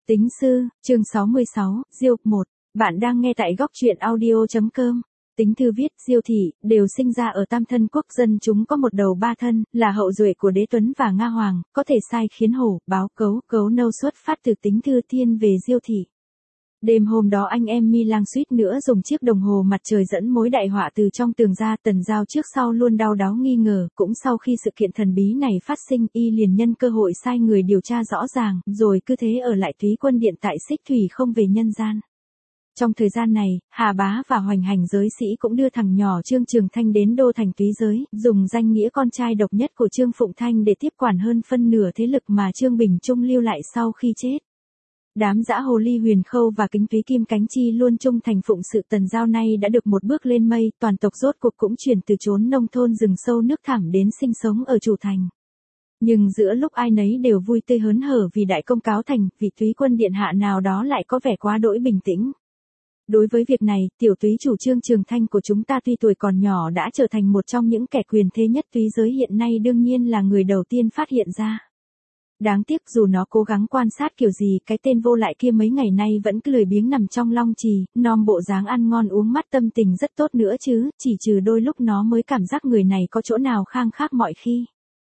Tính sư, chương 66, Diêu 1. Bạn đang nghe tại góc truyện audio.com. Tính thư viết, Diêu thị, đều sinh ra ở tam thân quốc dân, chúng có một đầu ba thân, là hậu duệ của Đế Tuấn và Nga Hoàng, có thể sai khiến hổ, báo, cấu nâu xuất phát từ tính thư thiên về Diêu thị. Đêm hôm đó anh em Mi Lang suýt nữa dùng chiếc đồng hồ mặt trời dẫn mối đại họa từ trong tường ra. Tần Giao trước sau luôn đau đáu nghi ngờ, cũng sau khi sự kiện thần bí này phát sinh, y liền nhân cơ hội sai người điều tra rõ ràng, rồi cứ thế ở lại Túy Quân Điện tại Xích Thủy không về nhân gian. Trong thời gian này, Hà Bá và hoành hành giới sĩ cũng đưa thằng nhỏ Trương Trường Thanh đến đô thành Túy Giới, dùng danh nghĩa con trai độc nhất của Trương Phụng Thanh để tiếp quản hơn phân nửa thế lực mà Trương Bình Trung lưu lại sau khi chết. Đám dã hồ ly Huyền Khâu và Kính Túy Kim Cánh Chi luôn trung thành phụng sự Tần Giao nay đã được một bước lên mây, toàn tộc rốt cuộc cũng chuyển từ chốn nông thôn rừng sâu nước thẳm đến sinh sống ở chủ thành. Nhưng giữa lúc ai nấy đều vui tươi hớn hở vì đại công cáo thành, vị Túy Quân điện hạ nào đó lại có vẻ quá đỗi bình tĩnh. Đối với việc này, tiểu túy chủ Trương Trường Thanh của chúng ta tuy tuổi còn nhỏ đã trở thành một trong những kẻ quyền thế nhất Túy Giới hiện nay, đương nhiên là người đầu tiên phát hiện ra. Đáng tiếc dù nó cố gắng quan sát kiểu gì, cái tên vô lại kia mấy ngày nay vẫn cứ lười biếng nằm trong long trì, nom bộ dáng ăn ngon uống mát, tâm tình rất tốt nữa chứ, chỉ trừ đôi lúc nó mới cảm giác người này có chỗ nào khang khác mọi khi.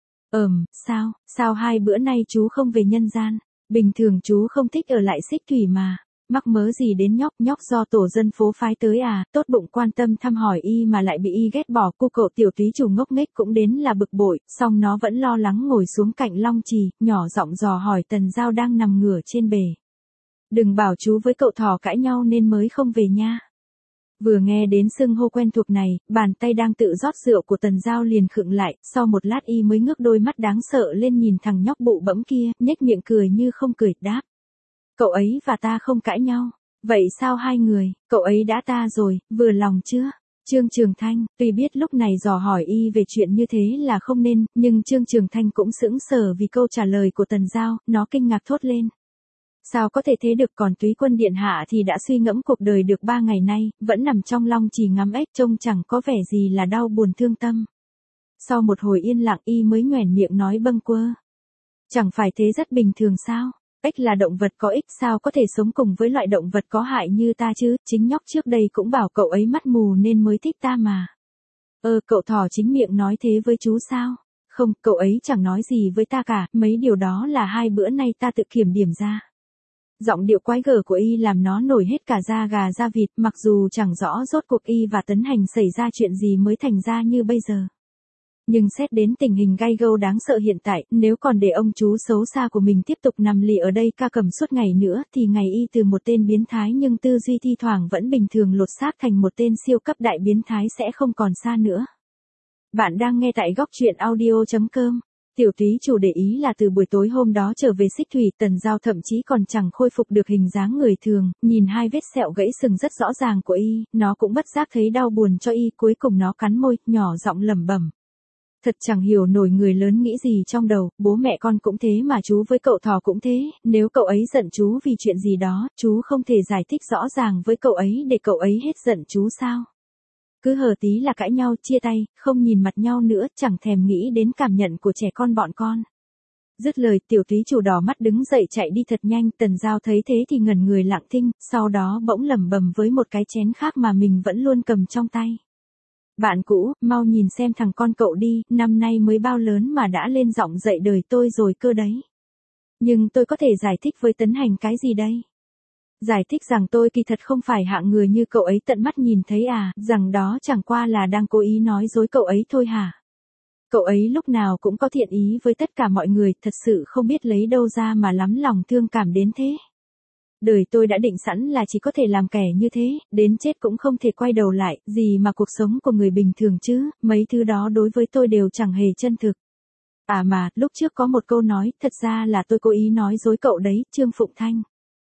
Sao 2 bữa nay chú không về nhân gian? Bình thường chú không thích ở lại Xích Thủy mà. Mắc mớ gì đến nhóc do tổ dân phố phái tới à? Tốt bụng quan tâm thăm hỏi y mà lại bị y ghét bỏ. Cô cậu tiểu túy chủ ngốc nghếch cũng đến là bực bội, song nó vẫn lo lắng ngồi xuống cạnh long trì, nhỏ giọng dò hỏi Tần Giao đang nằm ngửa trên bể. Đừng bảo chú với cậu thỏ cãi nhau nên mới không về nha. Vừa nghe đến xưng hô quen thuộc này, bàn tay đang tự rót rượu của Tần Giao liền khựng lại, sau một lát y mới ngước đôi mắt đáng sợ lên nhìn thằng nhóc bụ bẫm kia, nhếch miệng cười như không cười, đáp. Cậu ấy và ta không cãi nhau. Vậy sao hai người, cậu ấy đã ta rồi, vừa lòng chưa? Trương Trường Thanh, tuy biết lúc này dò hỏi y về chuyện như thế là không nên, nhưng Trương Trường Thanh cũng sững sờ vì câu trả lời của Tần Giao, nó kinh ngạc thốt lên. Sao có thể thế được, còn Túy Quân điện hạ thì đã suy ngẫm cuộc đời được 3 ngày nay, vẫn nằm trong long trì ngắm ếch, trông chẳng có vẻ gì là đau buồn thương tâm. Sau một hồi yên lặng y mới nhoẻn miệng nói bâng quơ. Chẳng phải thế rất bình thường sao? Ếch là động vật có ích, sao có thể sống cùng với loại động vật có hại như ta chứ, chính nhóc trước đây cũng bảo cậu ấy mắt mù nên mới thích ta mà. Cậu thỏ chính miệng nói thế với chú sao? Không, cậu ấy chẳng nói gì với ta cả, mấy điều đó là 2 bữa nay ta tự kiểm điểm ra. Giọng điệu quái gở của y làm nó nổi hết cả da gà da vịt, mặc dù chẳng rõ rốt cuộc y và Tấn Hành xảy ra chuyện gì mới thành ra như bây giờ. Nhưng xét đến tình hình gay gâu đáng sợ hiện tại, nếu còn để ông chú xấu xa của mình tiếp tục nằm lì ở đây ca cầm suốt ngày nữa, thì ngày y từ một tên biến thái nhưng tư duy thi thoảng vẫn bình thường lột xác thành một tên siêu cấp đại biến thái sẽ không còn xa nữa. Bạn đang nghe tại góc truyện audio.com. Tiểu túy chủ để ý là từ buổi tối hôm đó trở về Xích Thủy, Tần Giao thậm chí còn chẳng khôi phục được hình dáng người thường, nhìn 2 vết sẹo gãy sừng rất rõ ràng của y, nó cũng bất giác thấy đau buồn cho y, cuối cùng nó cắn môi, nhỏ giọng lẩm bẩm. Thật chẳng hiểu nổi người lớn nghĩ gì trong đầu, bố mẹ con cũng thế mà chú với cậu thỏ cũng thế, nếu cậu ấy giận chú vì chuyện gì đó, chú không thể giải thích rõ ràng với cậu ấy để cậu ấy hết giận chú sao? Cứ hờ tí là cãi nhau, chia tay, không nhìn mặt nhau nữa, chẳng thèm nghĩ đến cảm nhận của trẻ con bọn con. Dứt lời, tiểu túy chủ đỏ mắt đứng dậy chạy đi thật nhanh. Tần Giao thấy thế thì ngẩn người lặng thinh, sau đó bỗng lẩm bẩm với một cái chén khác mà mình vẫn luôn cầm trong tay. Bạn cũ, mau nhìn xem thằng con cậu đi, năm nay mới bao lớn mà đã lên giọng dạy đời tôi rồi cơ đấy. Nhưng tôi có thể giải thích với Tấn Hành cái gì đây? Giải thích rằng tôi kỳ thật không phải hạng người như cậu ấy tận mắt nhìn thấy à, rằng đó chẳng qua là đang cố ý nói dối cậu ấy thôi hả? Cậu ấy lúc nào cũng có thiện ý với tất cả mọi người, thật sự không biết lấy đâu ra mà lắm lòng thương cảm đến thế. Đời tôi đã định sẵn là chỉ có thể làm kẻ như thế, đến chết cũng không thể quay đầu lại, gì mà cuộc sống của người bình thường chứ, mấy thứ đó đối với tôi đều chẳng hề chân thực. À mà, lúc trước có một câu nói, thật ra là tôi cố ý nói dối cậu đấy, Trương Phụng Thanh.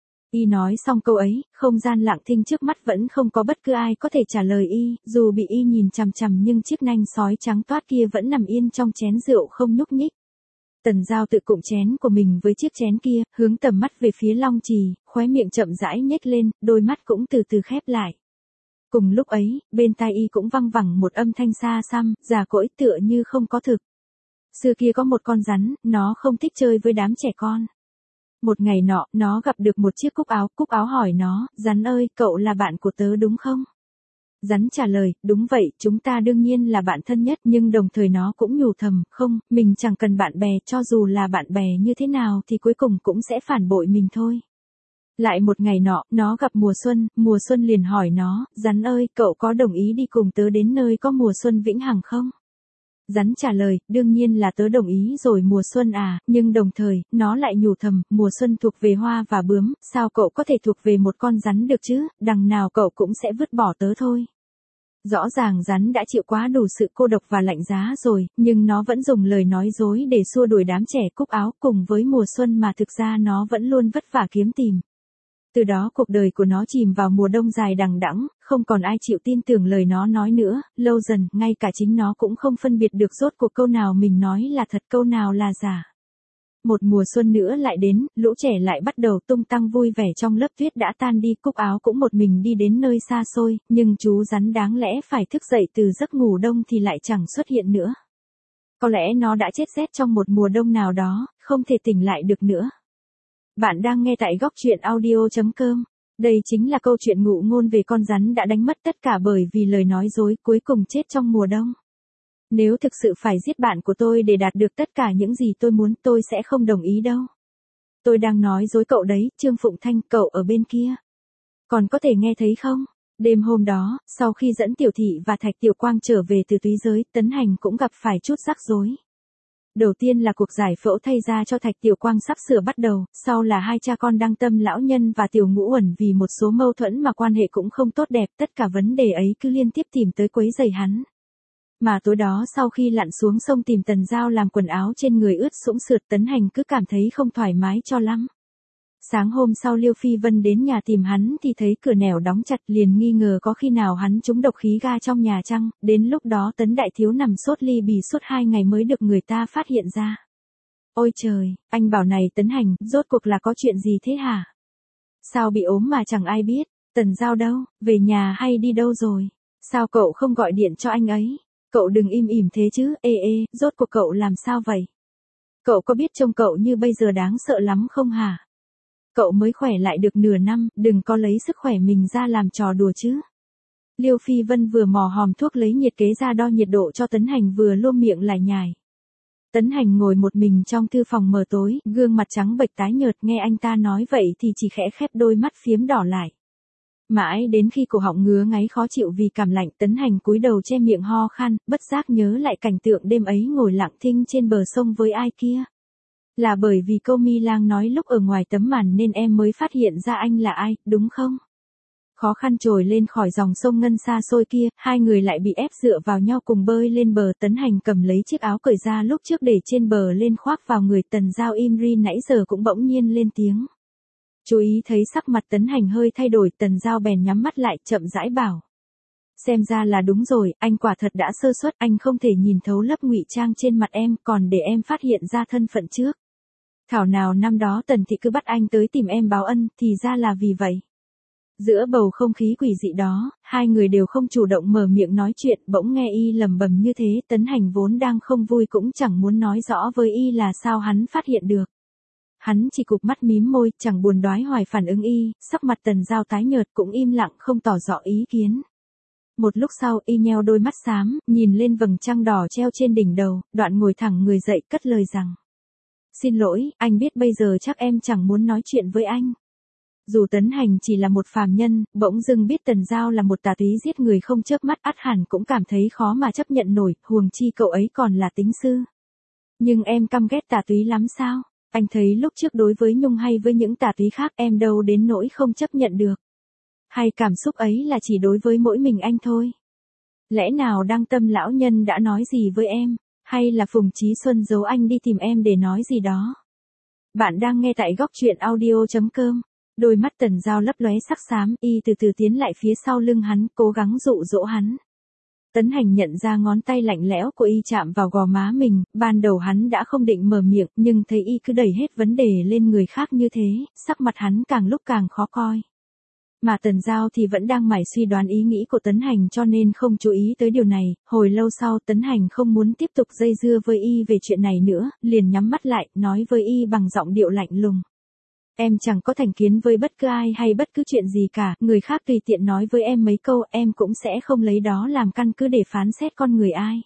Y nói xong câu ấy, không gian lặng thinh trước mắt vẫn không có bất cứ ai có thể trả lời y, dù bị y nhìn chằm chằm nhưng chiếc nanh sói trắng toát kia vẫn nằm yên trong chén rượu không nhúc nhích. Tần Giao tự cụm chén của mình với chiếc chén kia, hướng tầm mắt về phía long trì, khóe miệng chậm rãi nhếch lên, đôi mắt cũng từ từ khép lại. Cùng lúc ấy, bên tai y cũng văng vẳng một âm thanh xa xăm, già cỗi tựa như không có thực. Xưa kia có một con rắn, nó không thích chơi với đám trẻ con. Một ngày nọ, nó gặp được một chiếc cúc áo hỏi nó, rắn ơi, cậu là bạn của tớ đúng không? Rắn trả lời, đúng vậy, chúng ta đương nhiên là bạn thân nhất, nhưng đồng thời nó cũng nhủ thầm, không, mình chẳng cần bạn bè, cho dù là bạn bè như thế nào thì cuối cùng cũng sẽ phản bội mình thôi. Lại một ngày nọ, nó gặp mùa xuân liền hỏi nó, rắn ơi, cậu có đồng ý đi cùng tớ đến nơi có mùa xuân vĩnh hằng không? Rắn trả lời, đương nhiên là tớ đồng ý rồi mùa xuân à, nhưng đồng thời, nó lại nhủ thầm, mùa xuân thuộc về hoa và bướm, sao cậu có thể thuộc về một con rắn được chứ, đằng nào cậu cũng sẽ vứt bỏ tớ thôi. Rõ ràng rắn đã chịu quá đủ sự cô độc và lạnh giá rồi, nhưng nó vẫn dùng lời nói dối để xua đuổi đám trẻ cúc áo cùng với mùa xuân mà thực ra nó vẫn luôn vất vả kiếm tìm. Từ đó cuộc đời của nó chìm vào mùa đông dài đằng đẵng, không còn ai chịu tin tưởng lời nó nói nữa, lâu dần, ngay cả chính nó cũng không phân biệt được rốt cuộc câu nào mình nói là thật câu nào là giả. Một mùa xuân nữa lại đến, lũ trẻ lại bắt đầu tung tăng vui vẻ trong lớp tuyết đã tan đi, cúc áo cũng một mình đi đến nơi xa xôi, nhưng chú rắn đáng lẽ phải thức dậy từ giấc ngủ đông thì lại chẳng xuất hiện nữa. Có lẽ nó đã chết rét trong một mùa đông nào đó, không thể tỉnh lại được nữa. Bạn đang nghe tại góc truyện audio.com. Đây chính là câu chuyện ngụ ngôn về con rắn đã đánh mất tất cả bởi vì lời nói dối, cuối cùng chết trong mùa đông. Nếu thực sự phải giết bạn của tôi để đạt được tất cả những gì tôi muốn, tôi sẽ không đồng ý đâu. Tôi đang nói dối cậu đấy, Trương Phụng Thanh, cậu ở bên kia. Còn có thể nghe thấy không? Đêm hôm đó, sau khi dẫn Tiểu Thị và Thạch Tiểu Quang trở về từ túy giới, Tấn Hành cũng gặp phải chút rắc rối. Đầu tiên là cuộc giải phẫu thay da cho Thạch Tiểu Quang sắp sửa bắt đầu, sau là hai cha con Đăng Tâm lão nhân và Tiểu Ngũ Uẩn vì một số mâu thuẫn mà quan hệ cũng không tốt đẹp, tất cả vấn đề ấy cứ liên tiếp tìm tới quấy rầy hắn. Mà tối đó sau khi lặn xuống sông tìm Tần Giao làm quần áo trên người ướt sũng sượt, Tấn Hành cứ cảm thấy không thoải mái cho lắm. Sáng hôm sau Liêu Phi Vân đến nhà tìm hắn thì thấy cửa nẻo đóng chặt, liền nghi ngờ có khi nào hắn trúng độc khí ga trong nhà chăng, đến lúc đó Tấn Đại Thiếu nằm sốt ly bì suốt 2 ngày mới được người ta phát hiện ra. Ôi trời, anh bảo này Tấn Hành, rốt cuộc là có chuyện gì thế hả? Sao bị ốm mà chẳng ai biết, Tần Giao đâu, về nhà hay đi đâu rồi? Sao cậu không gọi điện cho anh ấy? Cậu đừng im ỉm thế chứ, rốt cuộc cậu làm sao vậy? Cậu có biết trông cậu như bây giờ đáng sợ lắm không hả? Cậu mới khỏe lại được nửa năm, đừng có lấy sức khỏe mình ra làm trò đùa chứ. Liêu Phi Vân vừa mò hòm thuốc lấy nhiệt kế ra đo nhiệt độ cho Tấn Hành vừa luôn miệng lải nhải. Tấn Hành ngồi một mình trong thư phòng mờ tối, gương mặt trắng bệch tái nhợt, nghe anh ta nói vậy thì chỉ khẽ khép đôi mắt phiếm đỏ lại. Mãi đến khi cổ họng ngứa ngáy khó chịu vì cảm lạnh, Tấn Hành cúi đầu che miệng ho khan, bất giác nhớ lại cảnh tượng đêm ấy ngồi lặng thinh trên bờ sông với ai kia. Là bởi vì câu Mi Lang nói lúc ở ngoài tấm màn nên em mới phát hiện ra anh là ai, đúng không? Khó khăn trồi lên khỏi dòng sông ngân xa xôi kia, hai người lại bị ép dựa vào nhau cùng bơi lên bờ. Tấn Hành cầm lấy chiếc áo cởi ra lúc trước để trên bờ lên khoác vào người. Tần Giao im ri nãy giờ cũng bỗng nhiên lên tiếng. Chú ý thấy sắc mặt Tấn Hành hơi thay đổi, Tần Giao bèn nhắm mắt lại, chậm rãi bảo. Xem ra là đúng rồi, anh quả thật đã sơ suất, anh không thể nhìn thấu lớp ngụy trang trên mặt em, còn để em phát hiện ra thân phận trước. Thảo nào năm đó Tần Thị cứ bắt anh tới tìm em báo ân, thì ra là vì vậy. Giữa bầu không khí quỷ dị đó, hai người đều không chủ động mở miệng nói chuyện, bỗng nghe y lẩm bẩm như thế. Tấn Hành vốn đang không vui cũng chẳng muốn nói rõ với y là sao hắn phát hiện được. Hắn chỉ cụp mắt mím môi, chẳng buồn đoái hoài phản ứng y, sắc mặt Tần Giao tái nhợt cũng im lặng không tỏ rõ ý kiến. Một lúc sau y nheo đôi mắt xám, nhìn lên vầng trăng đỏ treo trên đỉnh đầu, đoạn ngồi thẳng người dậy cất lời rằng. Xin lỗi, anh biết bây giờ chắc em chẳng muốn nói chuyện với anh. Dù Tấn Hành chỉ là một phàm nhân, bỗng dưng biết Tần Giao là một tà túy giết người không chớp mắt, ắt hẳn cũng cảm thấy khó mà chấp nhận nổi, huống chi cậu ấy còn là tính sư. Nhưng em căm ghét tà túy lắm sao? Anh thấy lúc trước đối với Nhung hay với những tà túy khác em đâu đến nỗi không chấp nhận được. Hay cảm xúc ấy là chỉ đối với mỗi mình anh thôi? Lẽ nào Đăng Tâm lão nhân đã nói gì với em? Hay là Phùng Chí Xuân giấu anh đi tìm em để nói gì đó? Bạn đang nghe tại góc truyện audio.com. Đôi mắt Tần Giao lấp lóe sắc xám, y từ từ tiến lại phía sau lưng hắn, cố gắng dụ dỗ hắn. Tấn Hành nhận ra ngón tay lạnh lẽo của y chạm vào gò má mình, ban đầu hắn đã không định mở miệng, nhưng thấy y cứ đẩy hết vấn đề lên người khác như thế, sắc mặt hắn càng lúc càng khó coi. Mà Tần Giao thì vẫn đang mải suy đoán ý nghĩ của Tấn Hành cho nên không chú ý tới điều này. Hồi lâu sau Tấn Hành không muốn tiếp tục dây dưa với y về chuyện này nữa, liền nhắm mắt lại, nói với y bằng giọng điệu lạnh lùng. Em chẳng có thành kiến với bất cứ ai hay bất cứ chuyện gì cả, người khác tùy tiện nói với em mấy câu em cũng sẽ không lấy đó làm căn cứ để phán xét con người ai.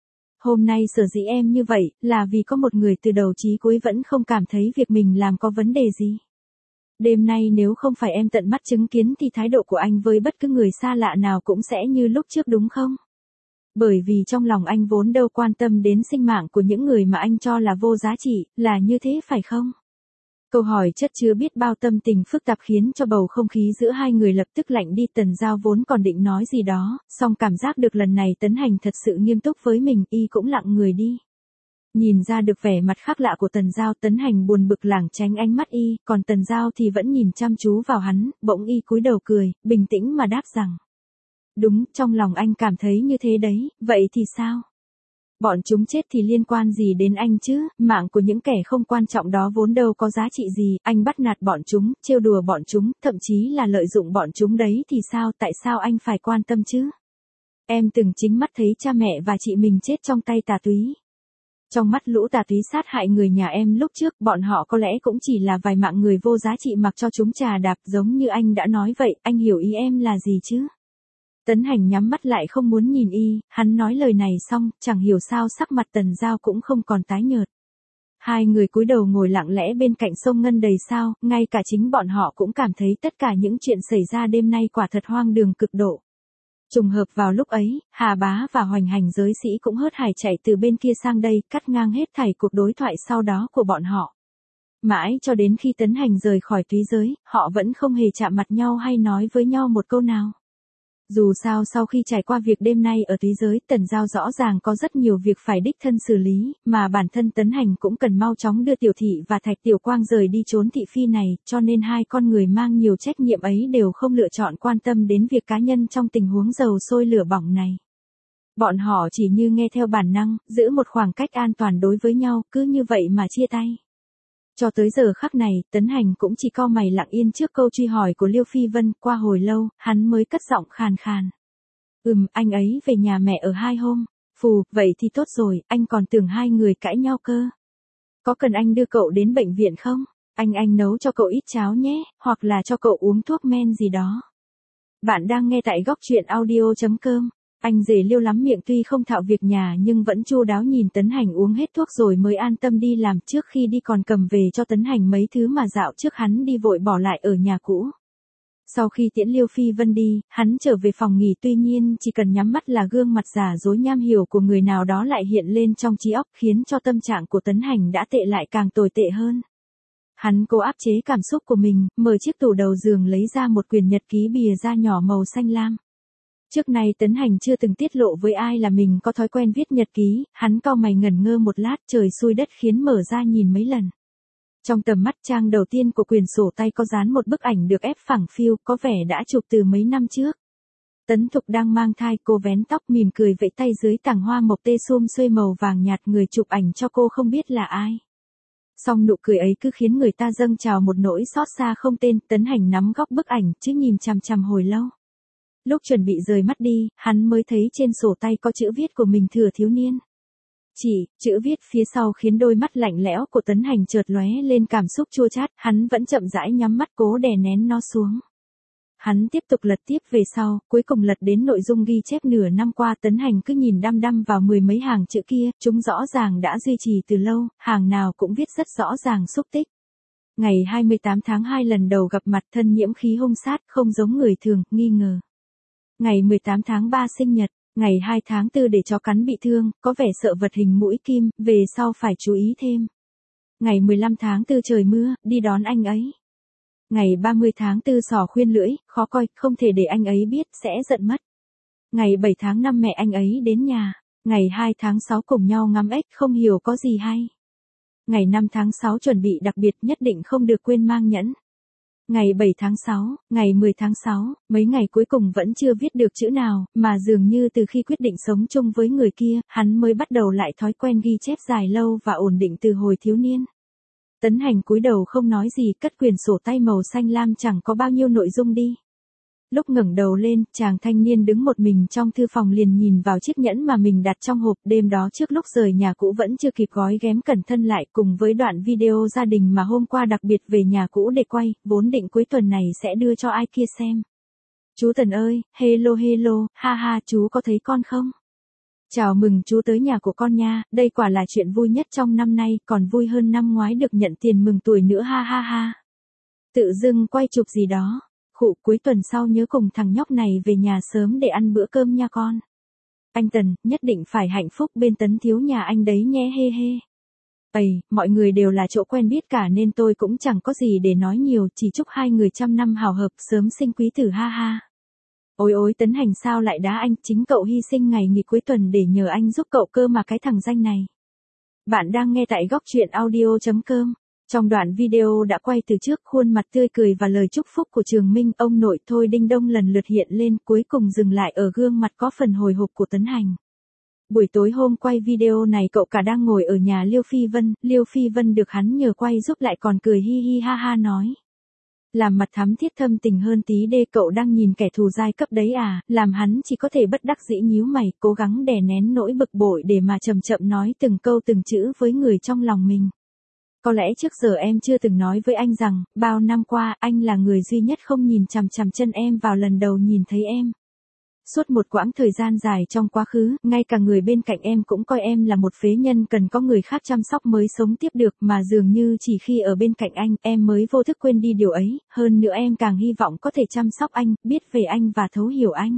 Hôm nay sở dĩ em như vậy, là vì có một người từ đầu chí cuối vẫn không cảm thấy việc mình làm có vấn đề gì. Đêm nay nếu không phải em tận mắt chứng kiến thì thái độ của anh với bất cứ người xa lạ nào cũng sẽ như lúc trước đúng không? Bởi vì trong lòng anh vốn đâu quan tâm đến sinh mạng của những người mà anh cho là vô giá trị, là như thế phải không? Câu hỏi chất chứa biết bao tâm tình phức tạp khiến cho bầu không khí giữa hai người lập tức lạnh đi. Tần Giao vốn còn định nói gì đó, song cảm giác được lần này Tấn Hành thật sự nghiêm túc với mình, y cũng lặng người đi. Nhìn ra được vẻ mặt khác lạ của Tần Giao, Tấn Hành buồn bực lảng tránh ánh mắt y, còn Tần Giao thì vẫn nhìn chăm chú vào hắn, bỗng y cúi đầu cười, bình tĩnh mà đáp rằng. Đúng, trong lòng anh cảm thấy như thế đấy, vậy thì sao? Bọn chúng chết thì liên quan gì đến anh chứ, mạng của những kẻ không quan trọng đó vốn đâu có giá trị gì, anh bắt nạt bọn chúng, trêu đùa bọn chúng, thậm chí là lợi dụng bọn chúng đấy thì sao, tại sao anh phải quan tâm chứ? Em từng chính mắt thấy cha mẹ và chị mình chết trong tay tà túy. Trong mắt lũ tà túy sát hại người nhà em lúc trước, bọn họ có lẽ cũng chỉ là vài mạng người vô giá trị mặc cho chúng chà đạp, giống như anh đã nói vậy, anh hiểu ý em là gì chứ? Tấn Hành nhắm mắt lại không muốn nhìn y, hắn nói lời này xong, chẳng hiểu sao sắc mặt Tần Giao cũng không còn tái nhợt. Hai người cúi đầu ngồi lặng lẽ bên cạnh sông ngân đầy sao, ngay cả chính bọn họ cũng cảm thấy tất cả những chuyện xảy ra đêm nay quả thật hoang đường cực độ. Trùng hợp vào lúc ấy, Hà Bá và Hoành Hành giới sĩ cũng hớt hải chạy từ bên kia sang đây, cắt ngang hết thảy cuộc đối thoại sau đó của bọn họ. Mãi cho đến khi Tấn Hành rời khỏi túy giới, họ vẫn không hề chạm mặt nhau hay nói với nhau một câu nào. Dù sao sau khi trải qua việc đêm nay ở túy giới, Tần Giao rõ ràng có rất nhiều việc phải đích thân xử lý, mà bản thân Tấn Hành cũng cần mau chóng đưa Tiểu Thị và Thạch Tiểu Quang rời đi trốn thị phi này, cho nên hai con người mang nhiều trách nhiệm ấy đều không lựa chọn quan tâm đến việc cá nhân trong tình huống dầu sôi lửa bỏng này. Bọn họ chỉ như nghe theo bản năng, giữ một khoảng cách an toàn đối với nhau, cứ như vậy mà chia tay. Cho tới giờ khắc này, Tấn Hành cũng chỉ cau mày lặng yên trước câu truy hỏi của Liêu Phi Vân, qua hồi lâu, hắn mới cất giọng khàn khàn. Anh ấy về nhà mẹ ở 2 hôm. Phù, vậy thì tốt rồi, anh còn tưởng hai người cãi nhau cơ. Có cần anh đưa cậu đến bệnh viện không? Anh nấu cho cậu ít cháo nhé, hoặc là cho cậu uống thuốc men gì đó. Bạn đang nghe tại góc truyện audio.com. Anh rể Liêu lắm miệng tuy không thạo việc nhà nhưng vẫn chu đáo nhìn Tấn Hành uống hết thuốc rồi mới an tâm đi làm, trước khi đi còn cầm về cho Tấn Hành mấy thứ mà dạo trước hắn đi vội bỏ lại ở nhà cũ. Sau khi tiễn Liêu Phi Vân đi, hắn trở về phòng nghỉ, tuy nhiên chỉ cần nhắm mắt là gương mặt giả dối nham hiểm của người nào đó lại hiện lên trong trí óc, khiến cho tâm trạng của Tấn Hành đã tệ lại càng tồi tệ hơn. Hắn cố áp chế cảm xúc của mình, mở chiếc tủ đầu giường lấy ra một quyển nhật ký bìa da nhỏ màu xanh lam. Trước nay Tấn Hành chưa từng tiết lộ với ai là mình có thói quen viết nhật ký, hắn cau mày ngẩn ngơ một lát, trời xui đất khiến mở ra nhìn mấy lần. Trong tầm mắt, trang đầu tiên của quyển sổ tay có dán một bức ảnh được ép phẳng phiu, có vẻ đã chụp từ mấy năm trước. Tấn Thục đang mang thai, cô vén tóc mỉm cười vẫy tay dưới tảng hoa mộc tê xum xuê màu vàng nhạt, người chụp ảnh cho cô không biết là ai. Song nụ cười ấy cứ khiến người ta dâng trào một nỗi xót xa không tên. Tấn Hành nắm góc bức ảnh, chứ nhìn chằm chằm hồi lâu. Lúc chuẩn bị rời mắt đi, hắn mới thấy trên sổ tay có chữ viết của mình Thừa thiếu niên. Chữ viết phía sau khiến đôi mắt lạnh lẽo của Tấn Hành chợt lóe lên cảm xúc chua chát, hắn vẫn chậm rãi nhắm mắt cố đè nén nó xuống. Hắn tiếp tục lật tiếp về sau, cuối cùng lật đến nội dung ghi chép nửa năm qua. Tấn Hành cứ nhìn đăm đăm vào 10 mấy hàng chữ kia, chúng rõ ràng đã duy trì từ lâu, hàng nào cũng viết rất rõ ràng xúc tích. Ngày 28 tháng 2 lần đầu gặp mặt, thân nhiễm khí hung sát, không giống người thường, nghi ngờ. Ngày 18 tháng 3 sinh nhật, ngày 2 tháng 4 để chó cắn bị thương, có vẻ sợ vật hình mũi kim, về sau phải chú ý thêm. Ngày 15 tháng 4 trời mưa, đi đón anh ấy. Ngày 30 tháng 4 sò khuyên lưỡi, khó coi, không thể để anh ấy biết, sẽ giận mất. Ngày 7 tháng 5 mẹ anh ấy đến nhà. Ngày 2 tháng 6 cùng nhau ngắm ếch, không hiểu có gì hay. Ngày 5 tháng 6 chuẩn bị đặc biệt, nhất định không được quên mang nhẫn. Ngày 7 tháng 6, ngày 10 tháng 6, mấy ngày cuối cùng vẫn chưa viết được chữ nào, mà dường như từ khi quyết định sống chung với người kia, hắn mới bắt đầu lại thói quen ghi chép dài lâu và ổn định từ hồi thiếu niên. Tấn Hành cúi đầu không nói gì, cất quyển sổ tay màu xanh lam chẳng có bao nhiêu nội dung đi. Lúc ngẩng đầu lên, chàng thanh niên đứng một mình trong thư phòng liền nhìn vào chiếc nhẫn mà mình đặt trong hộp. Đêm đó trước lúc rời nhà cũ vẫn chưa kịp gói ghém cẩn thân lại, cùng với đoạn video gia đình mà hôm qua đặc biệt về nhà cũ để quay, vốn định cuối tuần này sẽ đưa cho ai kia xem. Chú Tần ơi, hello hello, ha ha, chú có thấy con không? Chào mừng chú tới nhà của con nha, đây quả là chuyện vui nhất trong năm nay, còn vui hơn năm ngoái được nhận tiền mừng tuổi nữa, ha ha ha. Tự dưng quay chụp gì đó. Khụ, cuối tuần sau nhớ cùng thằng nhóc này về nhà sớm để ăn bữa cơm nha con. Anh Tần, nhất định phải hạnh phúc bên Tấn thiếu nhà anh đấy nhé, he he. Ây, mọi người đều là chỗ quen biết cả nên tôi cũng chẳng có gì để nói nhiều, chỉ chúc hai người trăm năm hào hợp, sớm sinh quý tử, ha ha. Ôi ôi, Tấn Hành sao lại đá anh, chính cậu hy sinh ngày nghỉ cuối tuần để nhờ anh giúp cậu cơ mà, cái thằng danh này. Bạn đang nghe tại góc truyện audio.com. Trong đoạn video đã quay từ trước, khuôn mặt tươi cười và lời chúc phúc của Trường Minh, ông nội Thôi Đinh Đông lần lượt hiện lên, cuối cùng dừng lại ở gương mặt có phần hồi hộp của Tấn Hành. Buổi tối hôm quay video này cậu cả đang ngồi ở nhà Liêu Phi Vân được hắn nhờ quay giúp lại còn cười hi hi ha ha nói. Làm mặt thắm thiết thâm tình hơn tí đê, cậu đang nhìn kẻ thù giai cấp đấy à, làm hắn chỉ có thể bất đắc dĩ nhíu mày, cố gắng đè nén nỗi bực bội để mà chậm chậm nói từng câu từng chữ với người trong lòng mình. Có lẽ trước giờ em chưa từng nói với anh rằng, bao năm qua, anh là người duy nhất không nhìn chằm chằm chân em vào lần đầu nhìn thấy em. Suốt một quãng thời gian dài trong quá khứ, ngay cả người bên cạnh em cũng coi em là một phế nhân cần có người khác chăm sóc mới sống tiếp được, mà dường như chỉ khi ở bên cạnh anh, em mới vô thức quên đi điều ấy, hơn nữa em càng hy vọng có thể chăm sóc anh, biết về anh và thấu hiểu anh.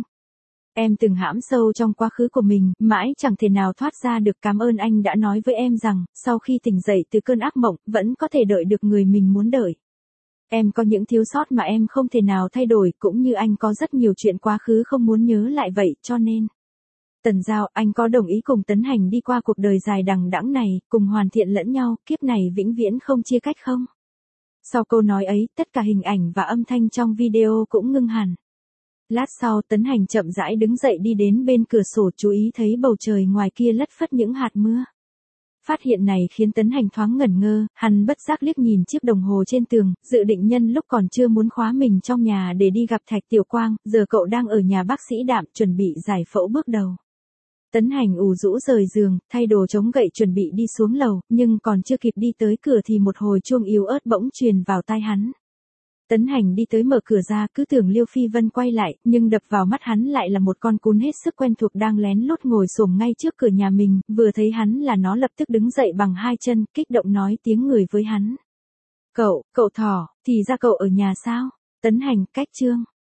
Em từng hãm sâu trong quá khứ của mình, mãi chẳng thể nào thoát ra được. Cảm ơn anh đã nói với em rằng, sau khi tỉnh dậy từ cơn ác mộng, vẫn có thể đợi được người mình muốn đợi. Em có những thiếu sót mà em không thể nào thay đổi, cũng như anh có rất nhiều chuyện quá khứ không muốn nhớ lại vậy, cho nên. Tần Giao, anh có đồng ý cùng Tấn Hành đi qua cuộc đời dài đằng đẵng này, cùng hoàn thiện lẫn nhau, kiếp này vĩnh viễn không chia cách không? Sau câu nói ấy, tất cả hình ảnh và âm thanh trong video cũng ngưng hẳn. Lát sau, Tấn Hành chậm rãi đứng dậy đi đến bên cửa sổ, chú ý thấy bầu trời ngoài kia lất phất những hạt mưa. Phát hiện này khiến Tấn Hành thoáng ngẩn ngơ, hắn bất giác liếc nhìn chiếc đồng hồ trên tường, dự định nhân lúc còn chưa muốn khóa mình trong nhà để đi gặp Thạch Tiểu Quang, giờ cậu đang ở nhà bác sĩ Đạm, chuẩn bị giải phẫu bước đầu. Tấn Hành ủ rũ rời giường, thay đồ chống gậy chuẩn bị đi xuống lầu, nhưng còn chưa kịp đi tới cửa thì một hồi chuông yếu ớt bỗng truyền vào tai hắn. Tấn Hành đi tới mở cửa ra, cứ tưởng Liêu Phi Vân quay lại, nhưng đập vào mắt hắn lại là một con cún hết sức quen thuộc đang lén lút ngồi xổm ngay trước cửa nhà mình, vừa thấy hắn là nó lập tức đứng dậy bằng hai chân, kích động nói tiếng người với hắn. Cậu Thỏ, thì ra cậu ở nhà sao? Tấn Hành, cách chương.